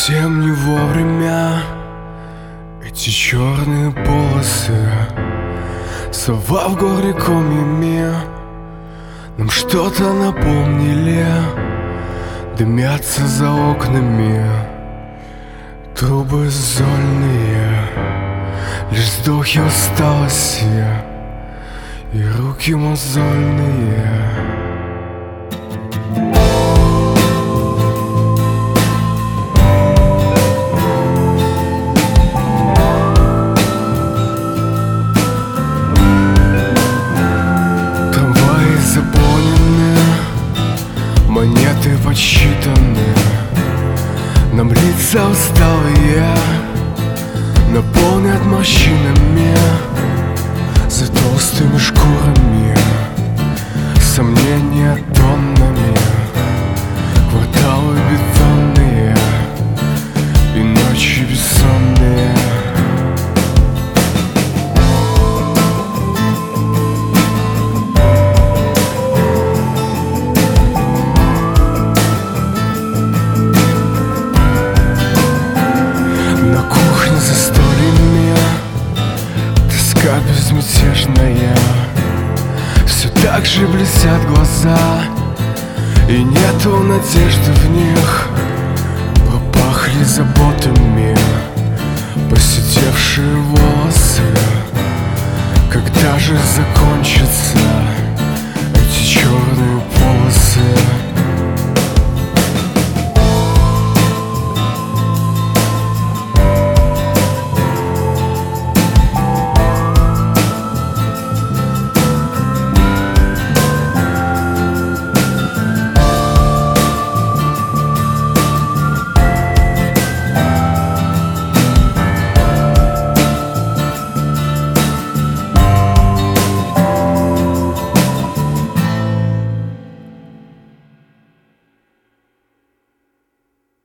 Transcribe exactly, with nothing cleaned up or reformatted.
Совсем не вовремя эти черные полосы, сова в горле комьями нам что-то напомнили. Дымятся за окнами трубы зольные, лишь вздохи усталости и руки мозольные. Трамваи заполнены, монеты подсчитаны, нам лица усталые наполнят морщинами за толстыми шкурами, сомнения тоннами, кварталы бетонные и ночи бессонные. На кухне за стульями тоска безмятежная, все так же блестят глаза, и нету надежды в них. Пропахли заботами посидевшие волосы. Когда же закончатся эти черные полосы?